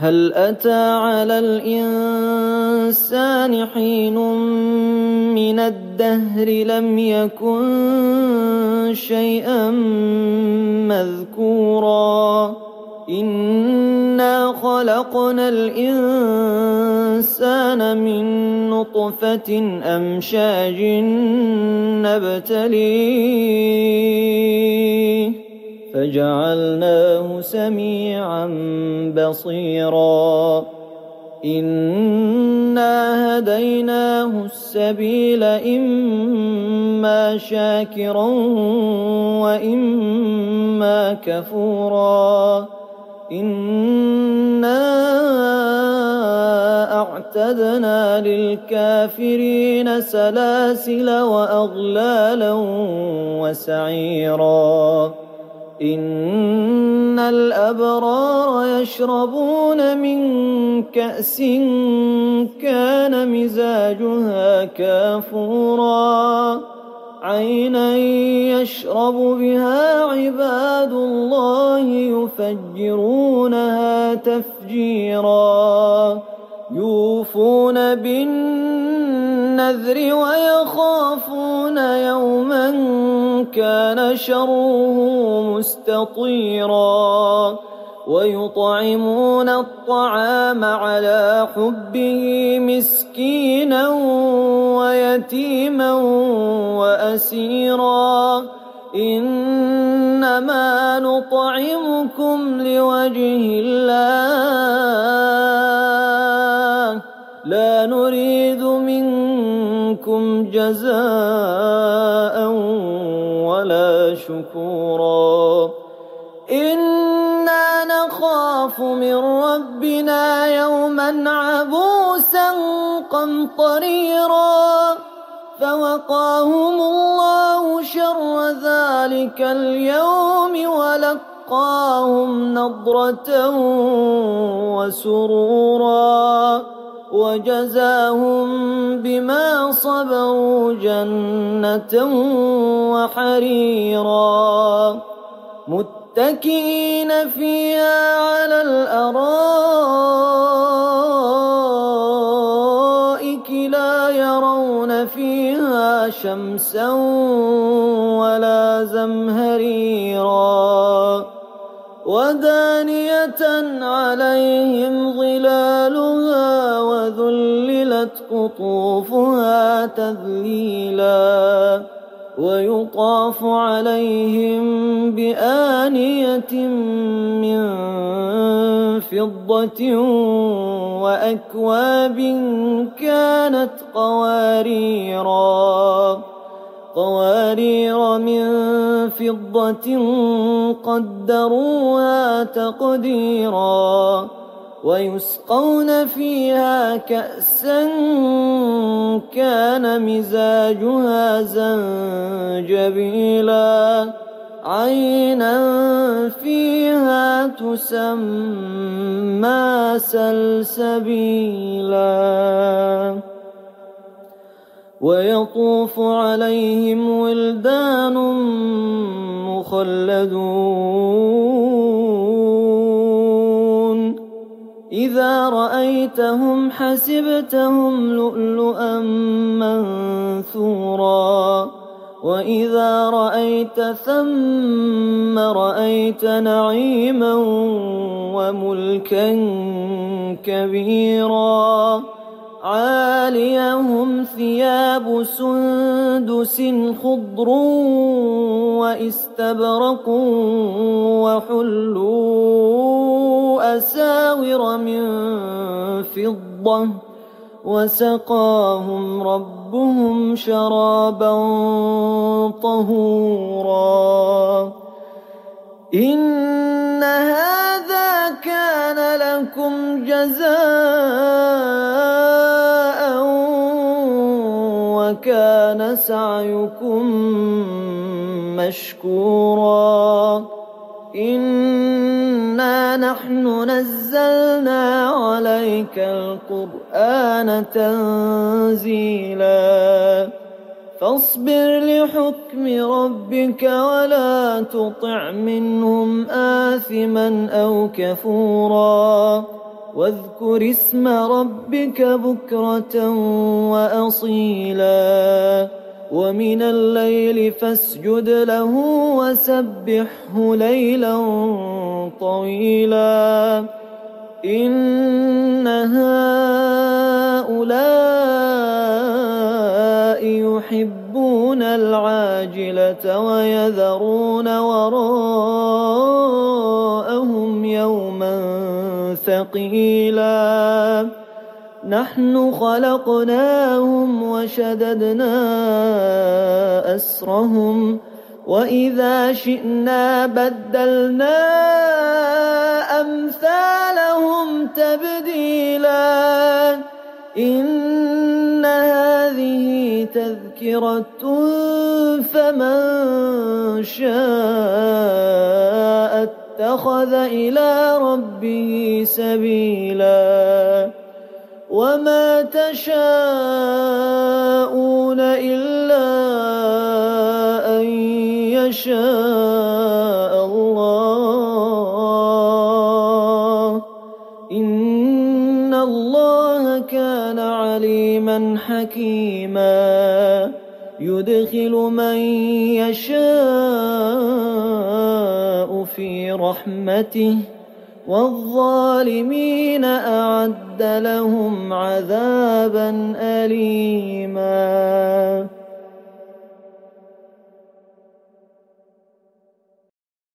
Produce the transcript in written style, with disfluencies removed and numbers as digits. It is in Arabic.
هل أتى على الإنسان حين من الدهر لم يكن شيئا مذكورا إنا خلقنا الإنسان من نطفة أمشاج نبتليه فجعلناه سميعا بصيرا إنا هديناه السبيل إما شاكرا وإما كفورا إنا أعتدنا للكافرين سلاسل وأغلالا وسعيرا إن الأبرار يشربون من كأس كان مزاجها كافورا عينا يشرب بها عباد الله يفجرونها تفجيرا يوفون بالنذر ويخافون يوما كان شره مستطيرا ويطعمون الطعام على حبه مسكينا ويتيما وأسيرا إنما نطعمكم لوجه الله لا نريد منكم جزاء ولا شكورا إنا نخاف من ربنا يوما عبوسا قمطريرا فوقاهم الله شر ذلك اليوم ولقاهم نضرة وسرورا وجزاهم بما صبروا جنة وحريرا متكئين فيها على الأرائك لا يرون فيها شمسا ولا زمهريرا ودانية عليهم ظلالها وذللت قطوفها تذليلا ويطاف عليهم بآنية من فضة وأكواب كانت قوارير من فضة قدروها تقديرا ويسقون فيها كأسا كان مزاجها زنجبيلا عينا فيها تسمى سلسبيلا ويطوف عليهم ولدان مخلدون إذا رأيتهم حسبتهم لؤلؤا منثورا وإذا رأيت ثم رأيت نعيما وملكا كبيرا عاليهم ثياب سندس خضر واستبرق وحلوا أساور من فضة وسقاهم ربهم شرابا طهورا إن هذا كان لكم جزاء وكان سعيكم مشكورا إنا نحن نزلنا عليك القرآن تنزيلا فاصبر لحكم ربك ولا تطع منهم آثما أو كفورا واذكر اسم ربك بكرة وأصيلا ومن الليل فاسجد له وسبحه ليلا طويلا إن هؤلاء يحبون العاجلة ويذرون وراءهم يوما ثقيلا نحن خلقناهم وشددنا أسرهم وإذا شئنا بدلنا أمثالهم تبديلا إن هذه تذكرة فمن شاء اتخذ إلى ربه سبيلا وما تشاءون إلا أن يشاء الله إن الله كان عليما حكيما يدخل من يشاء في رحمته والظالمين أعد لهم عذابا أليما